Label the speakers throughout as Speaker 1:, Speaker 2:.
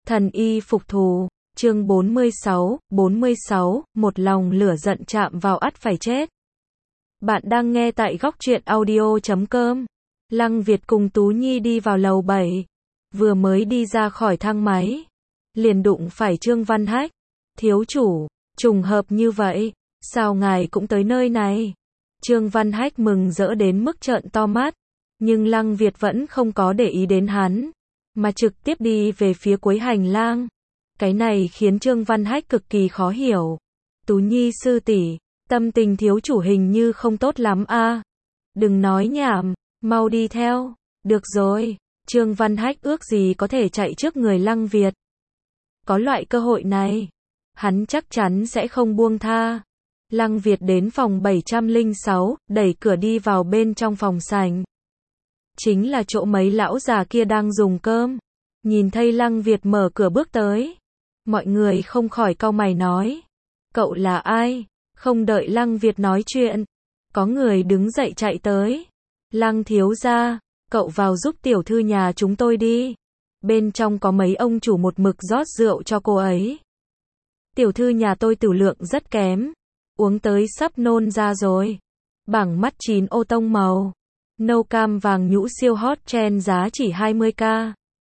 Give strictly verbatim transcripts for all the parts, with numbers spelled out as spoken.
Speaker 1: Thần y phục thù, chương bốn mươi sáu, bốn mươi sáu, một lòng lửa giận chạm vào ắt phải chết. Bạn đang nghe tại góc truyện audio chấm com. Lăng Việt cùng Tú Nhi đi vào lầu bảy. Vừa mới đi ra khỏi thang máy, liền đụng phải Trương Văn Hách. Thiếu chủ, trùng hợp như vậy, sao ngài cũng tới nơi này? Trương Văn Hách mừng rỡ đến mức trợn to mắt, nhưng Lăng Việt vẫn không có để ý đến hắn, mà trực tiếp đi về phía cuối hành lang. Cái này khiến Trương Văn Hách cực kỳ khó hiểu. Tú Nhi sư tỷ, tâm tình thiếu chủ hình như không tốt lắm a. Đừng nói nhảm, mau đi theo. Được rồi, Trương Văn Hách ước gì có thể chạy trước người Lăng Việt. Có loại cơ hội này, hắn chắc chắn sẽ không buông tha. Lăng Việt đến phòng bảy trăm lẻ sáu, đẩy cửa đi vào bên trong phòng sảnh. Chính là chỗ mấy lão già kia đang dùng cơm. Nhìn thấy Lăng Việt mở cửa bước tới, mọi người không khỏi cau mày nói: cậu là ai? Không đợi Lăng Việt nói chuyện, có người đứng dậy chạy tới: Lăng thiếu gia, cậu vào giúp tiểu thư nhà chúng tôi đi. Bên trong có mấy ông chủ một mực rót rượu cho cô ấy. Tiểu thư nhà tôi tử lượng rất kém, uống tới sắp nôn ra rồi. Bảng mắt chín ô tông màu, nâu cam vàng nhũ siêu hot trend giá chỉ hai mươi k.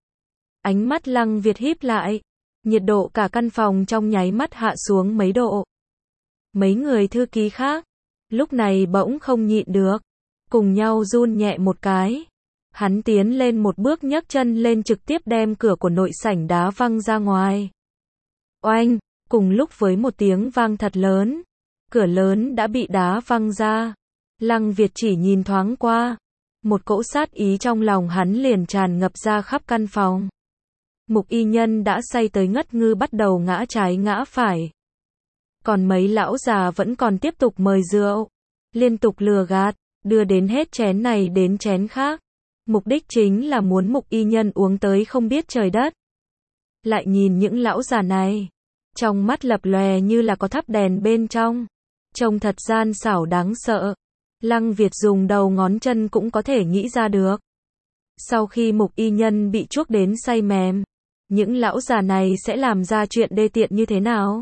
Speaker 1: Ánh mắt Lăng Việt híp lại, nhiệt độ cả căn phòng trong nháy mắt hạ xuống mấy độ. Mấy người thư ký khác, lúc này bỗng không nhịn được, cùng nhau run nhẹ một cái. Hắn tiến lên một bước nhấc chân lên trực tiếp đem cửa của nội sảnh đá văng ra ngoài. Oanh, cùng lúc với một tiếng vang thật lớn, cửa lớn đã bị đá văng ra. Lăng Việt chỉ nhìn thoáng qua, một cỗ sát ý trong lòng hắn liền tràn ngập ra khắp căn phòng. Mục y nhân đã say tới ngất ngư bắt đầu ngã trái ngã phải. Còn mấy lão già vẫn còn tiếp tục mời rượu, liên tục lừa gạt, đưa đến hết chén này đến chén khác. Mục đích chính là muốn mục y nhân uống tới không biết trời đất. Lại nhìn những lão già này, trong mắt lập lòe như là có thắp đèn bên trong, trông thật gian xảo đáng sợ. Lăng Việt dùng đầu ngón chân cũng có thể nghĩ ra được. Sau khi mục y nhân bị chuốc đến say mềm, những lão già này sẽ làm ra chuyện đê tiện như thế nào?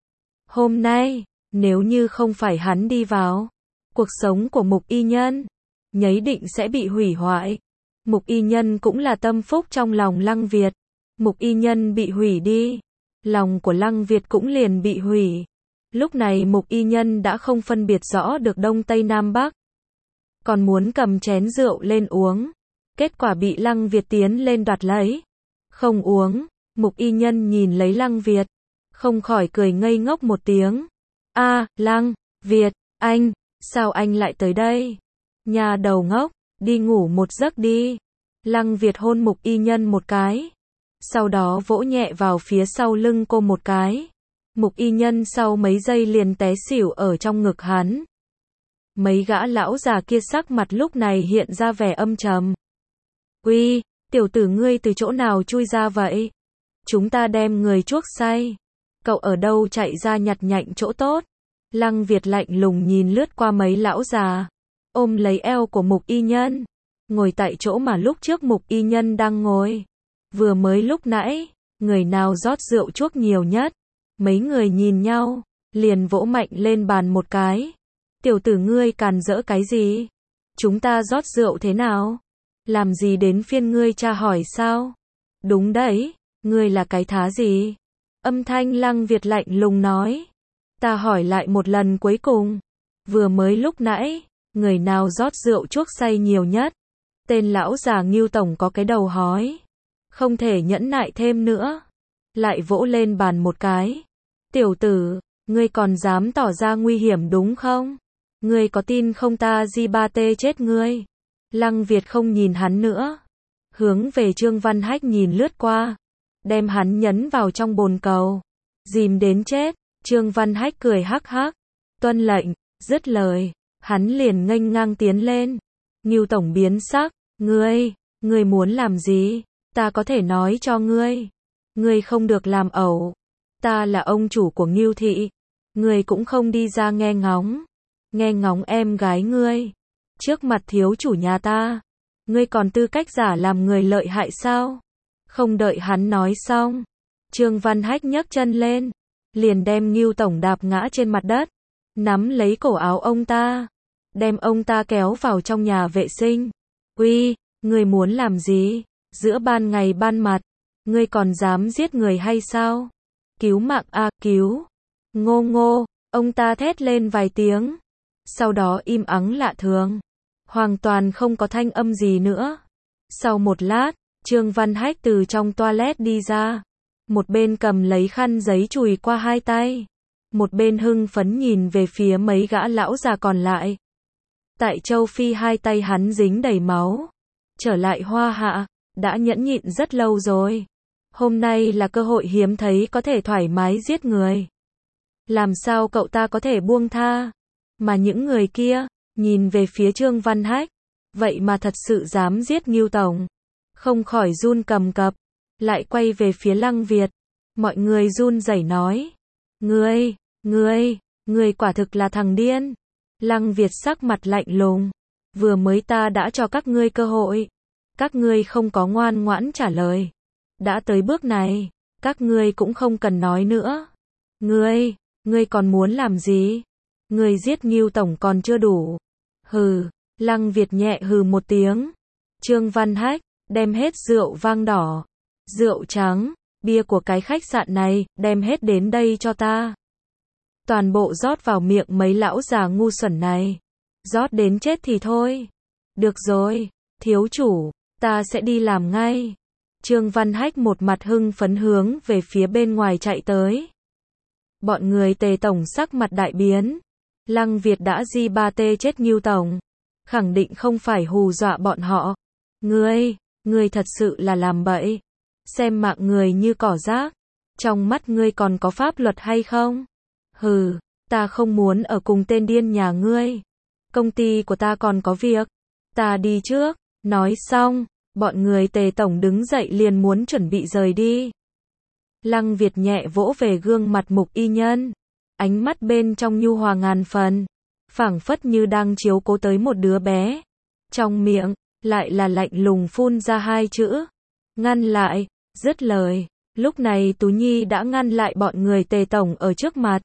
Speaker 1: Hôm nay, nếu như không phải hắn đi vào, cuộc sống của mục y nhân nhấy định sẽ bị hủy hoại. Mục y nhân cũng là tâm phúc trong lòng Lăng Việt. Mục y nhân bị hủy đi, lòng của Lăng Việt cũng liền bị hủy. Lúc này mục y nhân đã không phân biệt rõ được đông tây nam bắc, còn muốn cầm chén rượu lên uống, kết quả bị Lăng Việt tiến lên đoạt lấy. Không uống. Mục y nhân nhìn lấy Lăng Việt, không khỏi cười ngây ngốc một tiếng. A, à, Lăng Việt, anh, sao anh lại tới đây? Nhà đầu ngốc, đi ngủ một giấc đi. Lăng Việt hôn mục y nhân một cái, sau đó vỗ nhẹ vào phía sau lưng cô một cái. Mục y nhân sau mấy giây liền té xỉu ở trong ngực hắn. Mấy gã lão già kia sắc mặt lúc này hiện ra vẻ âm trầm. Uy, tiểu tử ngươi từ chỗ nào chui ra vậy? Chúng ta đem người chuốc say, cậu ở đâu chạy ra nhặt nhạnh chỗ tốt? Lăng Việt lạnh lùng nhìn lướt qua mấy lão già, ôm lấy eo của mục y nhân, ngồi tại chỗ mà lúc trước mục y nhân đang ngồi. Vừa mới lúc nãy, người nào rót rượu chuốc nhiều nhất? Mấy người nhìn nhau, liền vỗ mạnh lên bàn một cái. Tiểu tử ngươi càn rỡ cái gì? Chúng ta rót rượu thế nào? Làm gì đến phiên ngươi tra hỏi sao? Đúng đấy, ngươi là cái thá gì? Âm thanh Lăng Việt lạnh lùng nói. Ta hỏi lại một lần cuối cùng. Vừa mới lúc nãy, người nào rót rượu chuốc say nhiều nhất? Tên lão già Ngưu tổng có cái đầu hói, không thể nhẫn nại thêm nữa, lại vỗ lên bàn một cái. Tiểu tử, ngươi còn dám tỏ ra nguy hiểm đúng không? Ngươi có tin không ta di ba tê chết ngươi? Lăng Việt không nhìn hắn nữa, hướng về Trương Văn Hách nhìn lướt qua, đem hắn nhấn vào trong bồn cầu, dìm đến chết. Trương Văn Hách cười hắc hắc, tuân lệnh. Dứt lời, hắn liền nghênh ngang tiến lên. Ngưu tổng biến sắc, ngươi, ngươi muốn làm gì? Ta có thể nói cho ngươi, ngươi không được làm ẩu. Ta là ông chủ của Ngưu thị, ngươi cũng không đi ra nghe ngóng, nghe ngóng em gái ngươi trước mặt thiếu chủ nhà ta. Ngươi còn tư cách giả làm người lợi hại sao? Không đợi hắn nói xong, Trương Văn Hách nhấc chân lên, liền đem Ngưu tổng đạp ngã trên mặt đất, nắm lấy cổ áo ông ta, đem ông ta kéo vào trong nhà vệ sinh. Uy, ngươi muốn làm gì? Giữa ban ngày ban mặt, ngươi còn dám giết người hay sao? Cứu mạng a, cứu. Ngô ngô, ông ta thét lên vài tiếng, sau đó im ắng lạ thường, hoàn toàn không có thanh âm gì nữa. Sau một lát, Trương Văn Hách từ trong toilet đi ra, một bên cầm lấy khăn giấy chùi qua hai tay, một bên hưng phấn nhìn về phía mấy gã lão già còn lại. Tại châu Phi hai tay hắn dính đầy máu, trở lại Hoa Hạ, đã nhẫn nhịn rất lâu rồi. Hôm nay là cơ hội hiếm thấy có thể thoải mái giết người. Làm sao cậu ta có thể buông tha? Mà những người kia, nhìn về phía Trương Văn Hách, vậy mà thật sự dám giết Ngưu tổng. Không khỏi run cầm cập, lại quay về phía Lăng Việt. Mọi người run rẩy nói. Ngươi, ngươi, ngươi quả thực là thằng điên. Lăng Việt sắc mặt lạnh lùng. Vừa mới ta đã cho các ngươi cơ hội. Các ngươi không có ngoan ngoãn trả lời. Đã tới bước này, các ngươi cũng không cần nói nữa. Ngươi, ngươi còn muốn làm gì? Ngươi giết Ngưu tổng còn chưa đủ. Hừ, Lăng Việt nhẹ hừ một tiếng. Trương Văn Hách, đem hết rượu vang đỏ, rượu trắng, bia của cái khách sạn này, đem hết đến đây cho ta. Toàn bộ rót vào miệng mấy lão già ngu xuẩn này. Rót đến chết thì thôi. Được rồi, thiếu chủ, ta sẽ đi làm ngay. Trương Văn Hách một mặt hưng phấn hướng về phía bên ngoài chạy tới. Bọn người Tề tổng sắc mặt đại biến. Lăng Việt đã di ba tê chết Ngưu tổng, khẳng định không phải hù dọa bọn họ. Ngươi, ngươi thật sự là làm bậy. Xem mạng người như cỏ rác. Trong mắt ngươi còn có pháp luật hay không? Hừ, ta không muốn ở cùng tên điên nhà ngươi. Công ty của ta còn có việc. Ta đi trước. Nói xong, bọn người Tề tổng đứng dậy liền muốn chuẩn bị rời đi. Lăng Việt nhẹ vỗ về gương mặt Mục Y Nhân, ánh mắt bên trong nhu hòa ngàn phần, phảng phất như đang chiếu cố tới một đứa bé. Trong miệng, lại là lạnh lùng phun ra hai chữ. Ngăn lại, dứt lời. Lúc này Tú Nhi đã ngăn lại bọn người Tề tổng ở trước mặt.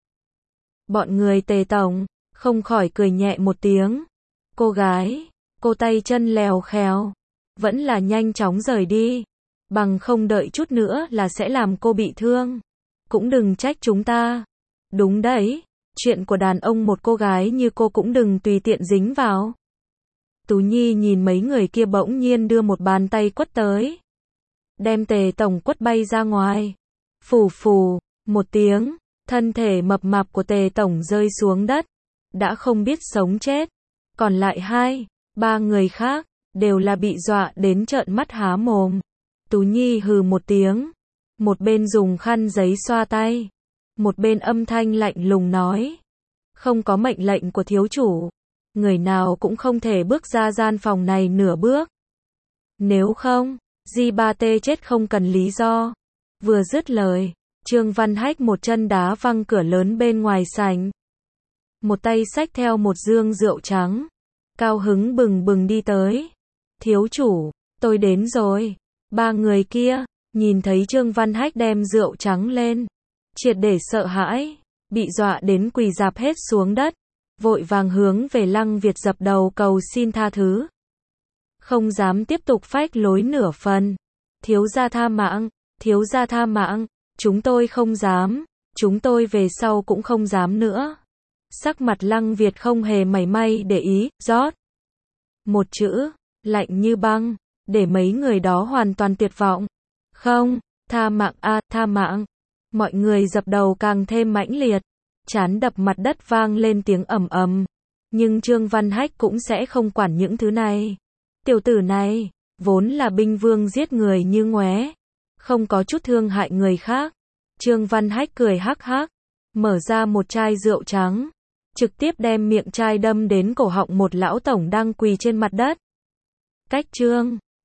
Speaker 1: Bọn người Tề tổng, không khỏi cười nhẹ một tiếng. Cô gái, cô tay chân lèo khèo, vẫn là nhanh chóng rời đi. Bằng không đợi chút nữa là sẽ làm cô bị thương. Cũng đừng trách chúng ta. Đúng đấy, chuyện của đàn ông một cô gái như cô cũng đừng tùy tiện dính vào. Tú Nhi nhìn mấy người kia bỗng nhiên đưa một bàn tay quất tới. Đem Tề tổng quất bay ra ngoài. Phù phù, một tiếng, thân thể mập mạp của Tề tổng rơi xuống đất. Đã không biết sống chết. Còn lại hai, ba người khác, đều là bị dọa đến trợn mắt há mồm. Tú Nhi hừ một tiếng. Một bên dùng khăn giấy xoa tay. Một bên âm thanh lạnh lùng nói. Không có mệnh lệnh của thiếu chủ. Người nào cũng không thể bước ra gian phòng này nửa bước. Nếu không, Di ba tê chết không cần lý do. Vừa dứt lời, Trương Văn Hách một chân đá văng cửa lớn bên ngoài sảnh. Một tay xách theo một dương rượu trắng. Cao hứng bừng bừng đi tới. Thiếu chủ, tôi đến rồi. Ba người kia, nhìn thấy Trương Văn Hách đem rượu trắng lên. Triệt để sợ hãi, bị dọa đến quỳ rạp hết xuống đất. Vội vàng hướng về Lăng Việt dập đầu cầu xin tha thứ. Không dám tiếp tục phách lối nửa phần. Thiếu gia tha mạng, thiếu gia tha mạng, chúng tôi không dám, chúng tôi về sau cũng không dám nữa. Sắc mặt Lăng Việt không hề mảy may để ý, rót. Một chữ, lạnh như băng, để mấy người đó hoàn toàn tuyệt vọng. Không, tha mạng a, tha mạng. Mọi người dập đầu càng thêm mãnh liệt. Chán đập mặt đất vang lên tiếng ầm ầm. Nhưng Trương Văn Hách cũng sẽ không quản những thứ này. Tiểu tử này, vốn là binh vương giết người như ngoé. Không có chút thương hại người khác. Trương Văn Hách cười hắc hắc. Mở ra một chai rượu trắng. Trực tiếp đem miệng chai đâm đến cổ họng một lão tổng đang quỳ trên mặt đất. Cách Trương